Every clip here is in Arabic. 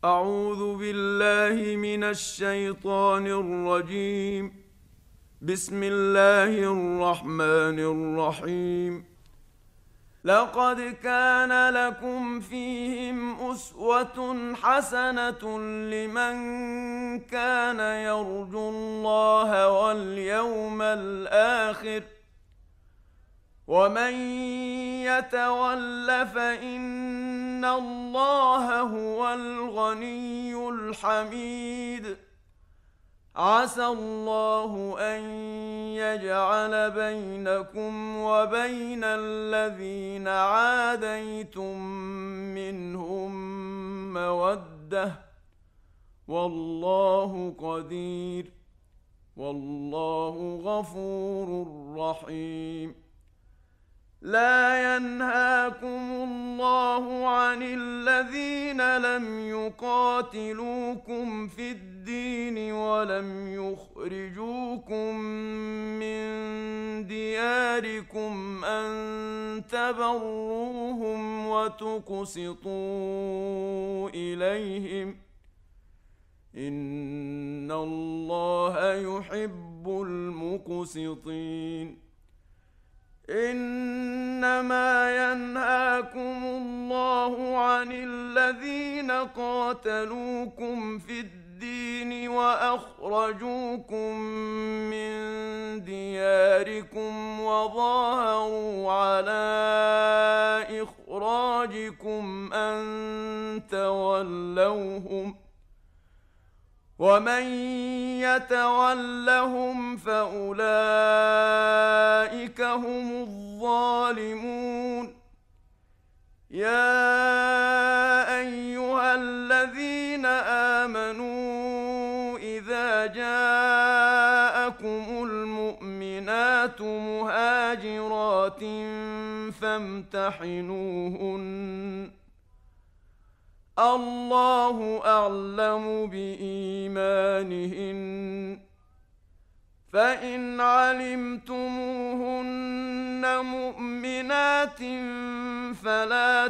أعوذ بالله من الشيطان الرجيم. بسم الله الرحمن الرحيم. لقد كان لكم فيهم أسوة حسنة لمن كان يرجو الله واليوم الآخر ومن يتول فإن الله هو الغني الحميد. عسى الله أن يجعل بينكم وبين الذين عاديتم منهم مودة، والله قدير، والله غفور رحيم. لا ينهاكم الله عن الذين لم يقاتلوكم في الدين ولم يخرجوكم من دياركم أن تبروهم وتقسطوا إليهم، إن الله يحب المقسطين. إنما ينهاكم الله عن الذين قاتلوكم في الدين وأخرجوكم من دياركم وظاهروا على إخراجكم أن تولوهم، ومن يتولهم فأولئك هم الظالمون. يا أيها الذين آمنوا إذا جاءكم المؤمنات مهاجرات فامتحنوهن، الله أعلم بإيمانهن، فإن علمتموهن مؤمنات فلا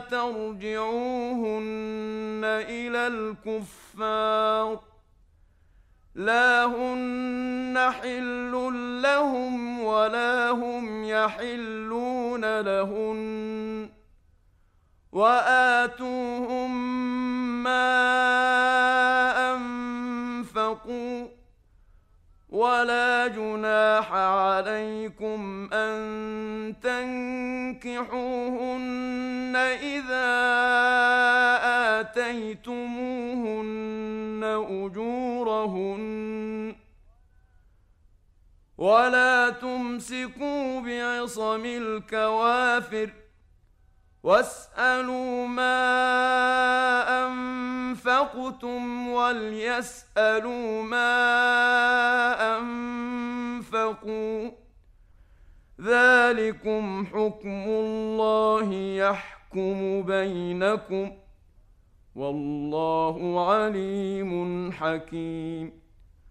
ترجعوهن إلى الكفار، لا هن حل لهم ولا هم يحلون لهن، وآتوهم ما أنفقوا، ولا جناح عليكم أن تنكحوهن إذا آتيتموهن أجورهن، ولا تمسكوا بعصم الكوافر، واسألوا ما أنفقتم وليسألوا ما أنفقوا، ذلكم حكم الله يحكم بينكم، والله عليم حكيم.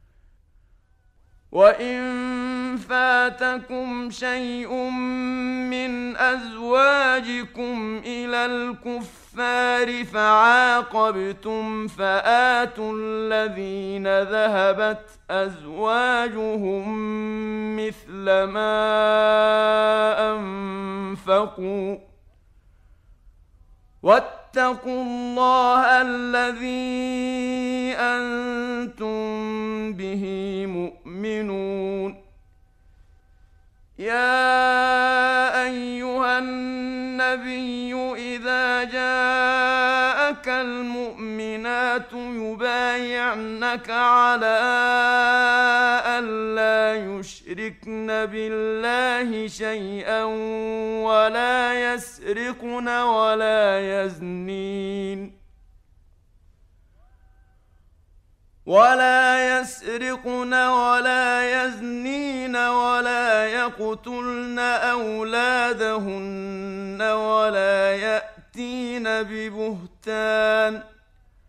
وإن فاتكم شيء من أزواجكم إلى الكفار فعاقبتم فآتوا الذين ذهبت أزواجهم مثل ما أنفقوا، واتقوا الله الذي أنتم به مؤمنون. يا أيها النبي إذا جاءك المؤمنات يبايعنك على ألا يشركن بالله شيئا ولا يسرقن ولا يزنين ولا يقتلن أولادهن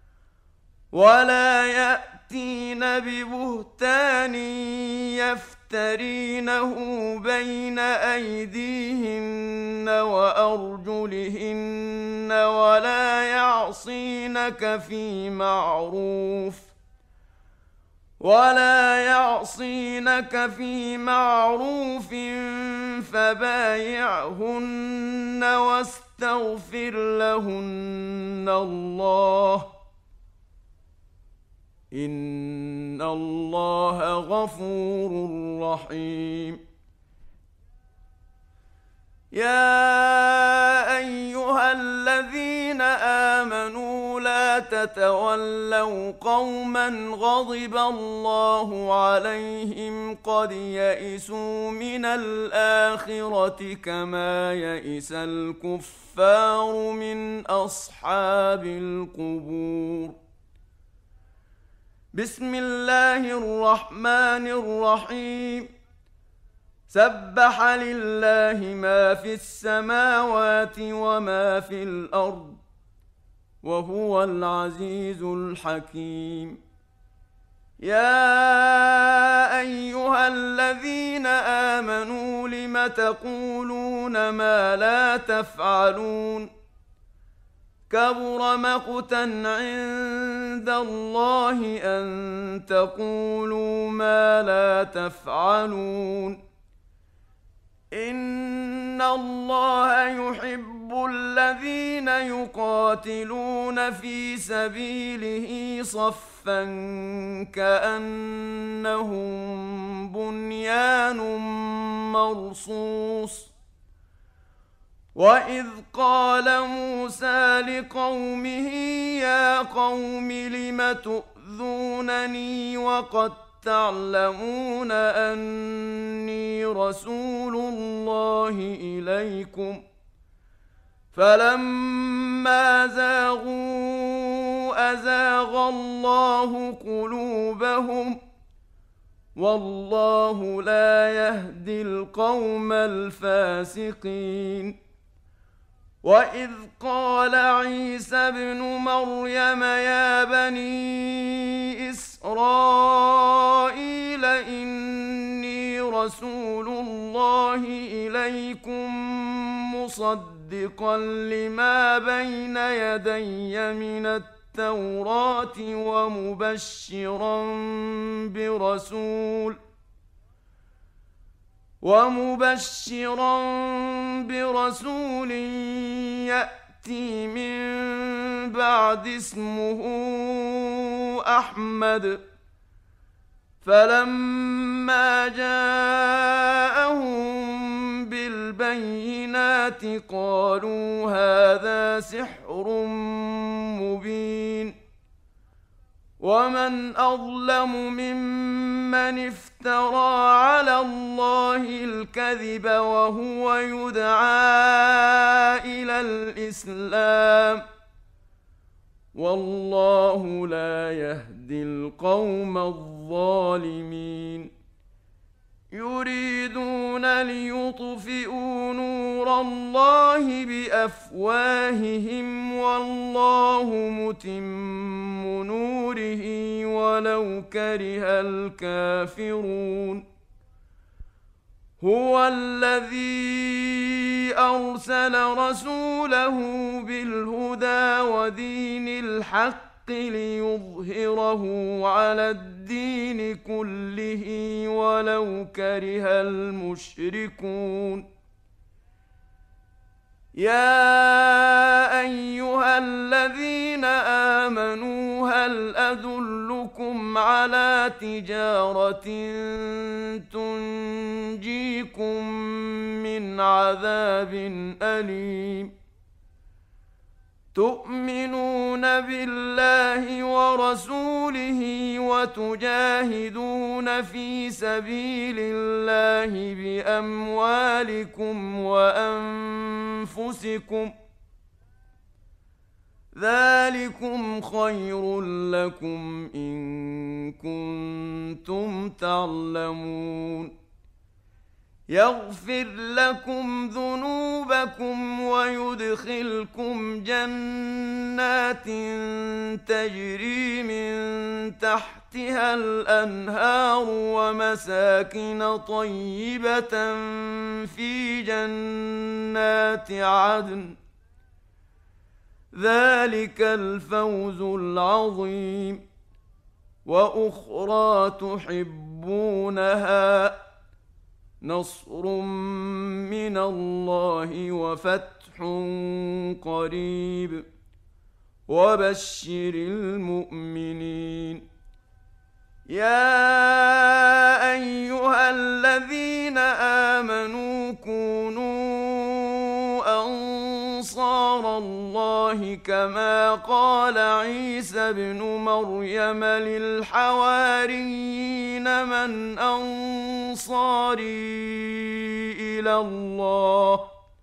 ولا يأتين ببهتان يفترينه بين أيديهن وأرجلهن ولا يعصينك في معروف فبايعهن واستغفر لهن الله إن الله غفور رحيم. يا أيها الذين آمنوا لا تتولوا قوما غضب الله عليهم قد يئسوا من الآخرة كما يئس الكفار من أصحاب القبور. بسم الله الرحمن الرحيم. سبح لله ما في السماوات وما في الأرض وهو العزيز الحكيم. يا أيها الذين آمنوا لم تقولون ما لا تفعلون كبر مقتا عند الله أن تقولوا ما لا تفعلون. إن الله يحب الذين يقاتلون في سبيله صفا كأنهم بنيان مرصوص. وإذ قال موسى لقومه يا قوم لم تؤذونني وقد تعلمون أني رسول الله إليكم فلما زاغوا أزاغ الله قلوبهم والله لا يهدي القوم الفاسقين. وإذ قال عيسى ابن مريم يا بني إسرائيل إني رسول الله إليكم مصدقا لما بين يدي من التوراة ومبشرا برسول يأتي من بعد اسمه أحمد. فلما جاءهم بالبينات قالوا هذا سحر مبين. ومن أظلم ممن افترى على الله الكذب وهو يدعى إلى الإسلام والله لا يهدي القوم الظالمين. يريدون ليطفئوا نور الله بأفواههم والله متم نوره ولو كره الكافرون. هو الذي أرسل رسوله بالهدى ودين الحق ليظهره على الدين كله ولو كره المشركون. يا أيها الذين آمنوا هل أدلكم على تجارة تنجيكم من عذاب أليم تؤمنون بالله ورسوله وتجاهدون في سبيل الله بأموالكم وأنفسكم ذلكم خير لكم إن كنتم تعلمون. يغفر لكم ذنوبكم ويدخلكم جنات تجري من تحتها الأنهار ومساكن طيبة في جنات عدن، ذلك الفوز العظيم. وأخرى تحبونها، نصر من الله وفتح قريب، وبشر المؤمنين. يا أيها الذين آمنوا كونوا أنصار الله كما قال عيسى ابن مريم للحواريين من أنصاري إلى الله؟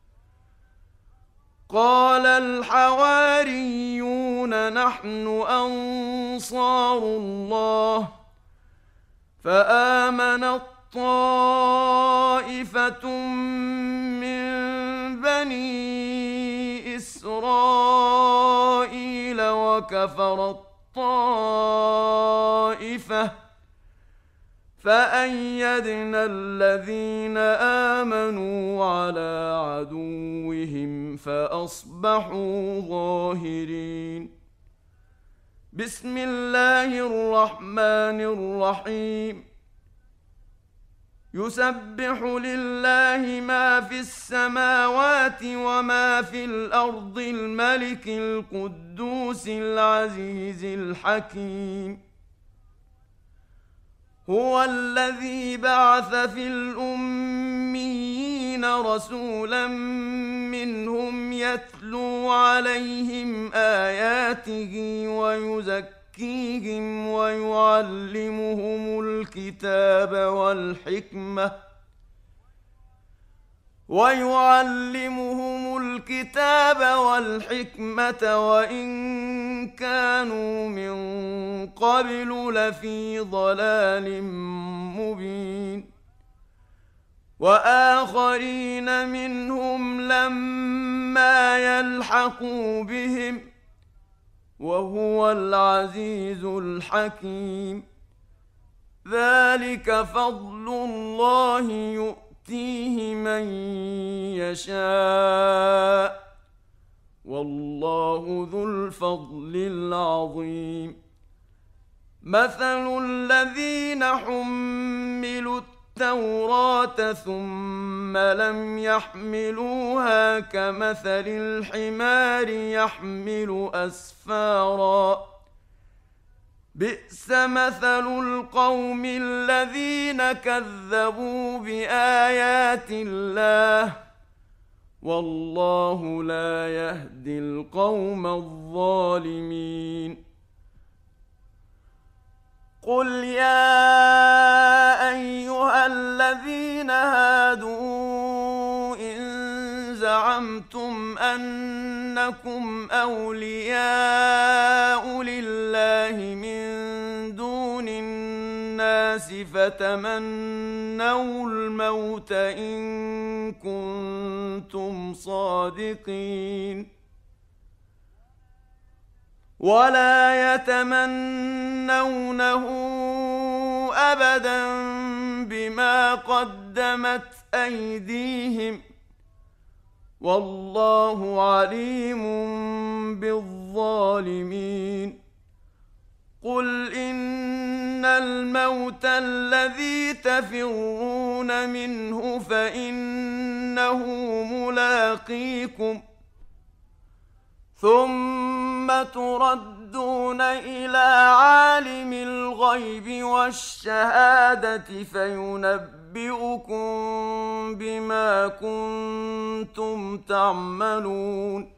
قال الحواريون نحن أنصار الله. فآمنت طائفة من بني إسرائيل وكفرت طائفة، فأيدنا الذين آمنوا على عدوهم فأصبحوا ظاهرين. بسم الله الرحمن الرحيم. يسبح لله ما في السماوات وما في الأرض الملك القدوس العزيز الحكيم. هو الذي بعث في الأميين رسولا منهم يتلو عليهم آياته ويزكيهم ويعلمهم الكتاب والحكمة وإن كانوا من قبل لفي ضلال مبين. وآخرين منهم لما يلحقوا بهم وهو العزيز الحكيم. ذلك فضل الله يؤتيه من يشاء والله ذو الفضل العظيم. مثل الذين حملوا التوراة ثم لم يحملوها كمثل الحمار يحمل أسفارا، بئس مثل القوم الذين كذبوا بآيات الله والله لا يهدي القوم الظالمين. قل يا أيها الذين هادوا إن زعمتم أنكم أولياء لله من دون الناس فتمنوا الموت إن كنتم صادقين ولا يتمنونه أبدا بما قدمت أيديهم والله عليم بالظالمين. قل إن الموت الذي تفرون منه فإنه ملاقيكم ثم تردون إلى عالم الغيب والشهادة فينبئكم بما كنتم تعملون.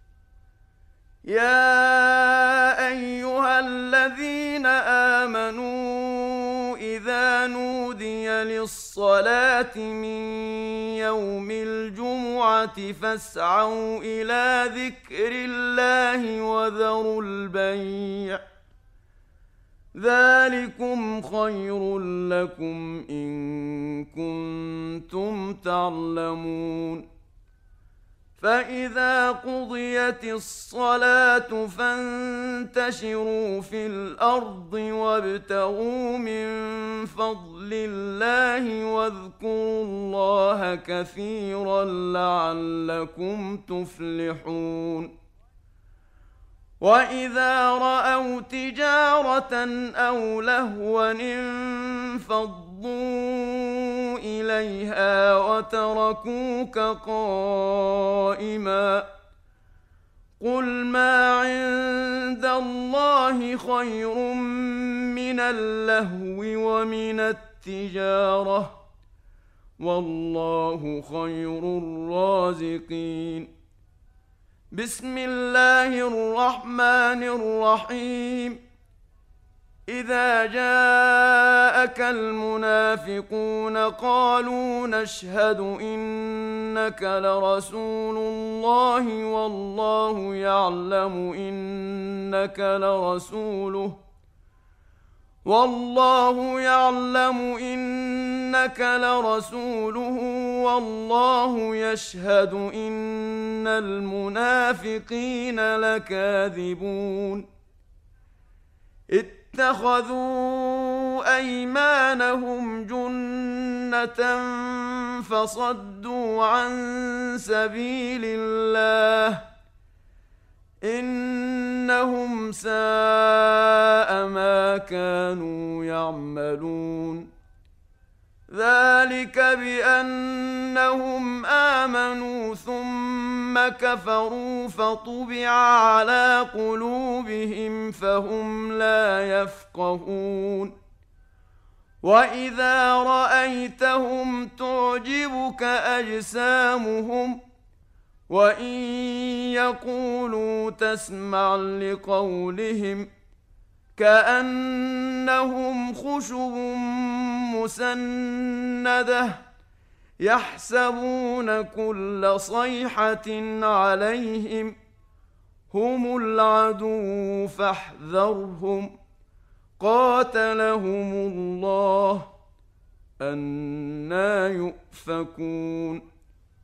يا أيها الذين آمنوا إذا نودي للصلاة من يوم الجمعة فاسعوا إلى ذكر الله وذروا البيع ذلكم خير لكم إن كنتم تعلمون فإذا قضيت الصلاة فانتشروا في الأرض وابتغوا من فضل الله واذكروا الله كثيرا لعلكم تفلحون وإذا رأوا تجارة أو لهوا انفضوا إليها وتركوك قائما قل ما عند الله خير من اللهو ومن التجارة والله خير الرازقين بسم الله الرحمن الرحيم إذا جاءك المنافقون قالوا نشهد إنك لرسول الله والله يعلم إنك لرسوله والله يشهد إن المنافقين لكاذبون اتخذوا أيمانهم جنة فصدوا عن سبيل الله إنهم ساء ما كانوا يعملون ذلك بأنهم آمنوا ثم كفروا فطبع على قلوبهم فهم لا يفقهون وإذا رأيتهم تعجبك أجسامهم وإن يقولوا تسمع لقولهم كأنهم خشب مسندة يحسبون كل صيحة عليهم هم العدو فاحذرهم قاتلهم الله أنى يؤفكون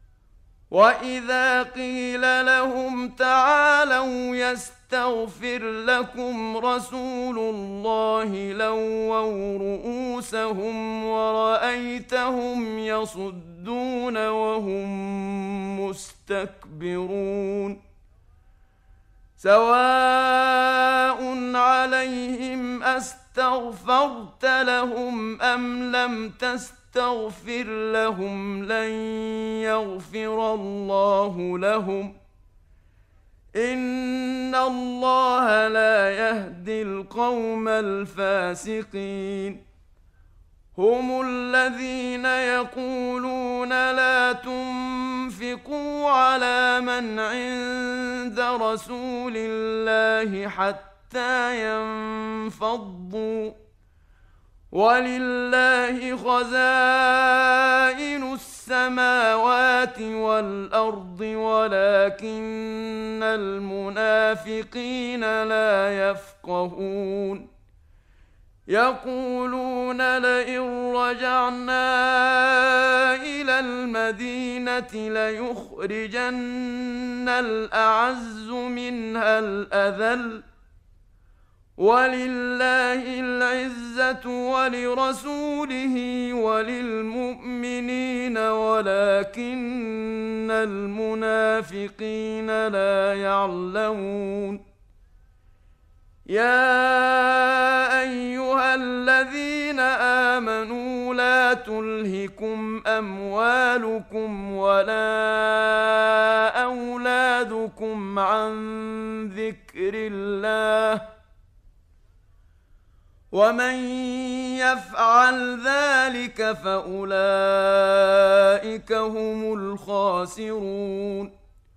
وإذا قيل لهم تعالوا يستغفر لكم رسول الله لووا رؤوسهم ورأيتهم يصدون وهم مستكبرون سواء عليهم أستغفرت لهم أم لم تستغفر لهم لن يغفر الله لهم إن الله لا يهدي القوم الفاسقين هم الذين يقولون لا تنفقوا على من عند رسول الله حتى ينفضوا ولله خزائن السماوات والأرض ولكن المنافقين لا يفقهون يقولون لئن رجعنا إلى المدينة ليخرجن الأعز منها الأذل ولله العزة ولرسوله وللمؤمنين ولكن المنافقين لا يعلمون يا أيها الذين آمنوا لا تلهكم أموالكم ولا أولادكم عن ذكر الله ومن يفعل ذلك فأولئك هم الخاسرون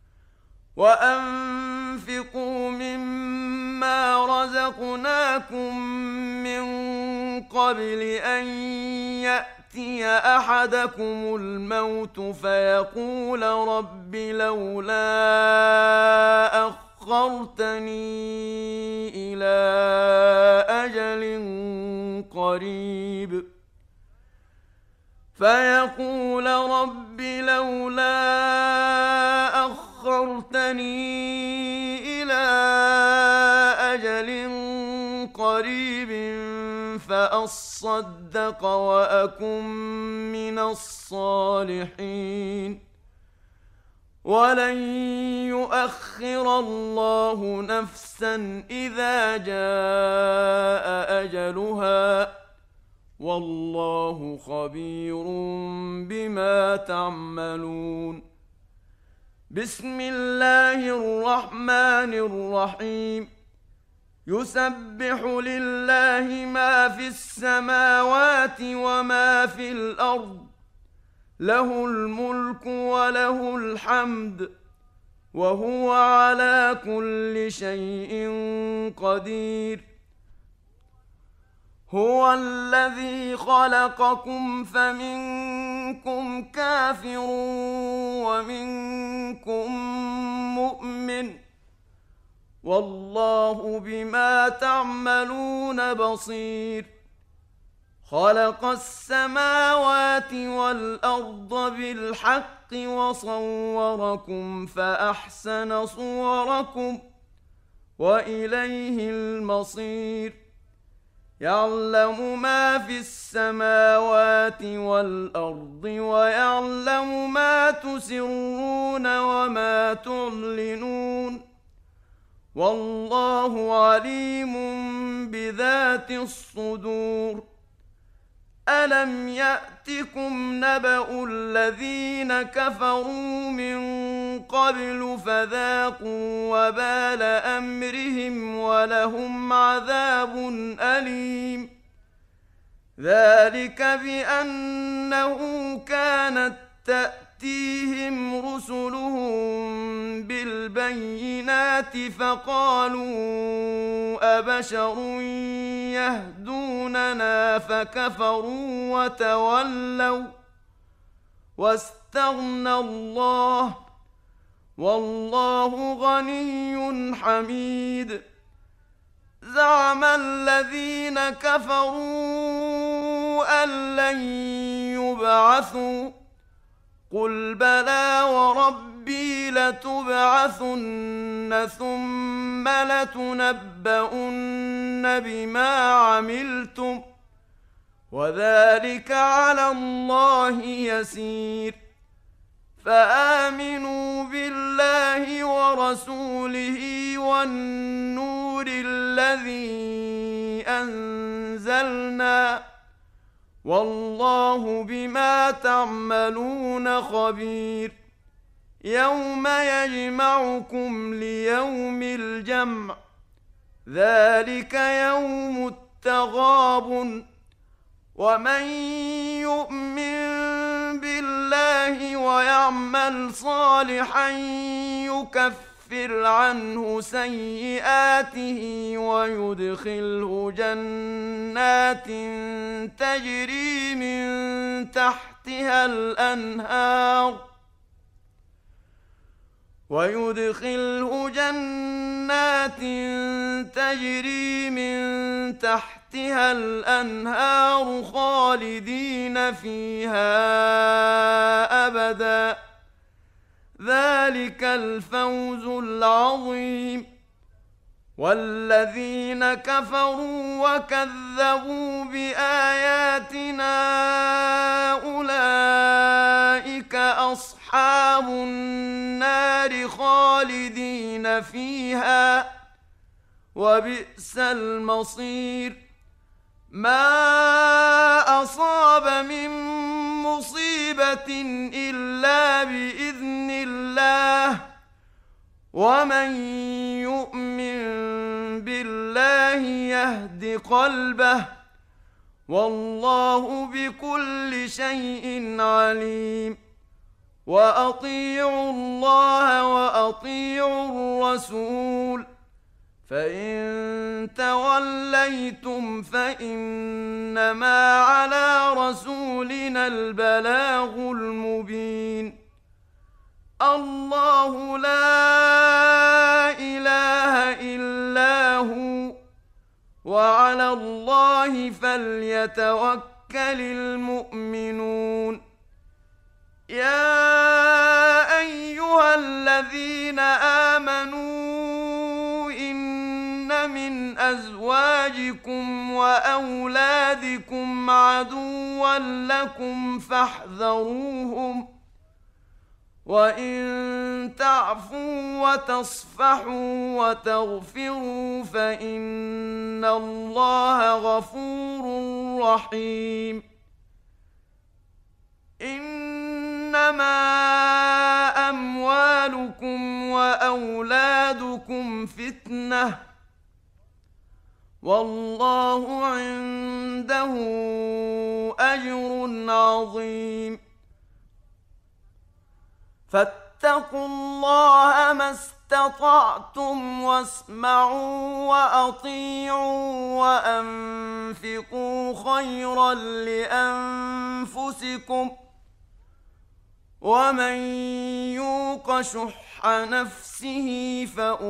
وأنفقوا مما رزقناكم من قبل أن يأتي أحدكم الموت فيقول رب لولا أخرتني إلى أجل فيقول رب لولا أخرتني إلى أجل قريب فأصدق وأكن من الصالحين ولن يؤخر الله نفسا إذا جاء أجلها والله خبير بما تعملون بسم الله الرحمن الرحيم يسبح لله ما في السماوات وما في الأرض له الملك وله الحمد وهو على كل شيء قدير هو الذي خلقكم فمنكم كافر ومنكم مؤمن والله بما تعملون بصير خلق السماوات والأرض بالحق وصوركم فأحسن صوركم وإليه المصير يعلم ما في السماوات والأرض ويعلم ما تسرون وما تعلنون والله عليم بذات الصدور ألم يأتكم نبأ الذين كفروا من قبل فذاقوا وبال أمرهم ولهم عذاب أليم ذلك بأنه كانت تأتيهم رسلهم بالبينات فقالوا أبشر يهدوننا فكفروا وتولوا واستغنى الله والله غني حميد زعم الذين كفروا أن لن يبعثوا قل بلى وربي لتبعثن ثم لتنبؤن بما عملتم وذلك على الله يسير فآمنوا بالله ورسوله والنور الذي أنزلنا والله بما تعملون خبير يوم يجمعكم ليوم الجمع ذلك يوم التغابن ومن يؤمن بالله ويعمل صالحا يكفر عنه سيئاته ويدخله جنات تجري من تحتها الأنهار خالدين فيها أبدا ذلك الفوز العظيم والذين كفروا وكذبوا بآياتنا أولئك أصحاب النار خالدين فيها وبئس المصير ما أصاب من مصيبة إلا بإذن الله ومن يؤمن بالله يهد قلبه والله بكل شيء عليم وأطيعوا الله وأطيعوا الرسول فإن توليتم فإنما على رسولنا البلاغ المبين الله لا إله إلا هو وعلى الله فليتوكل للمؤمنون يا أيها الذين آمنوا إن من أزواجكم وأولادكم عدوا لكم فاحذروهم وإن تعفوا وتصفحوا وتغفروا فإن الله غفور رحيم إنما أموالكم وأولادكم فتنة والله عنده أجر عظيم فاتقوا الله ما استطعتم واسمعوا وأطيعوا وأنفقوا خيرا لأنفسكم ومن يوق شح نفسه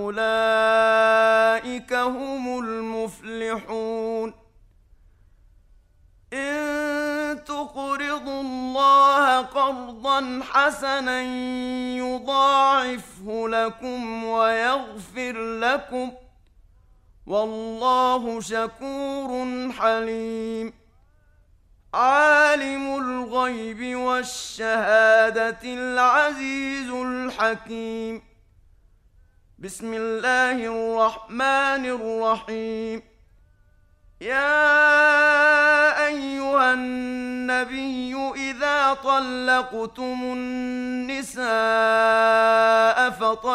فأولئك هم المفلحون إن تقرضوا الله قرضا حسنا يضاعفه لكم ويغفر لكم والله شكور حليم عالم الغيب والشهادة العزيز الحكيم بسم الله الرحمن الرحيم يا أيها النبي إذا طلقتم النساء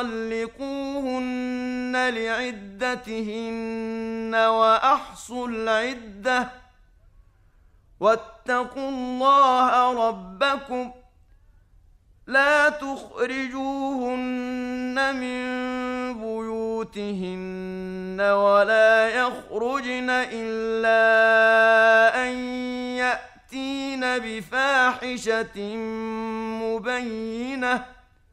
فطلقوهن لعدتهن وأحصوا العدة واتقوا الله ربكم لا تخرجوهن من بيوتهن ولا يخرجن إلا أن يأتين بفاحشة مبينة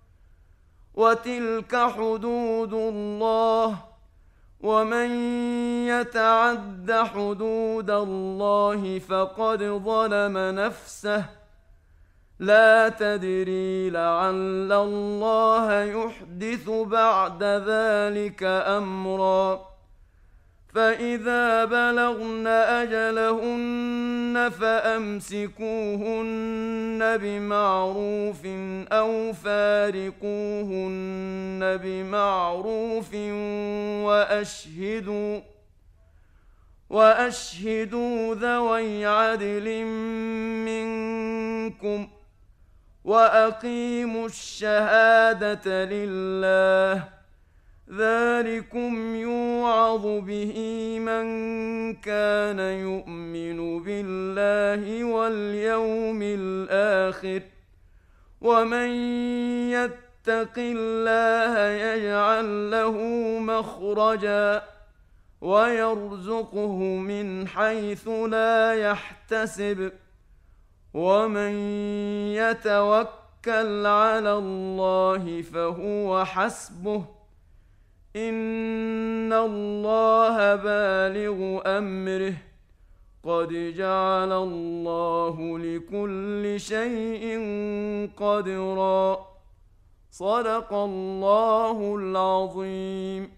وتلك حدود الله ومن يتعد حدود الله فقد ظلم نفسه لا تدري لعل الله يحدث بعد ذلك أمرا فإذا بلغن أجلهن فأمسكوهن بمعروف أو فارقوهن بمعروف وأشهدوا ذوي عدل منكم وأقيموا الشهادة لله ذلكم يوعظ به من كان يؤمن بالله واليوم الآخر ومن يتق الله يجعل له مخرجا ويرزقه من حيث لا يحتسب ومن يتوكل على الله فهو حسبه إن الله بالغ أمره قد جعل الله لكل شيء قدرا صدق الله العظيم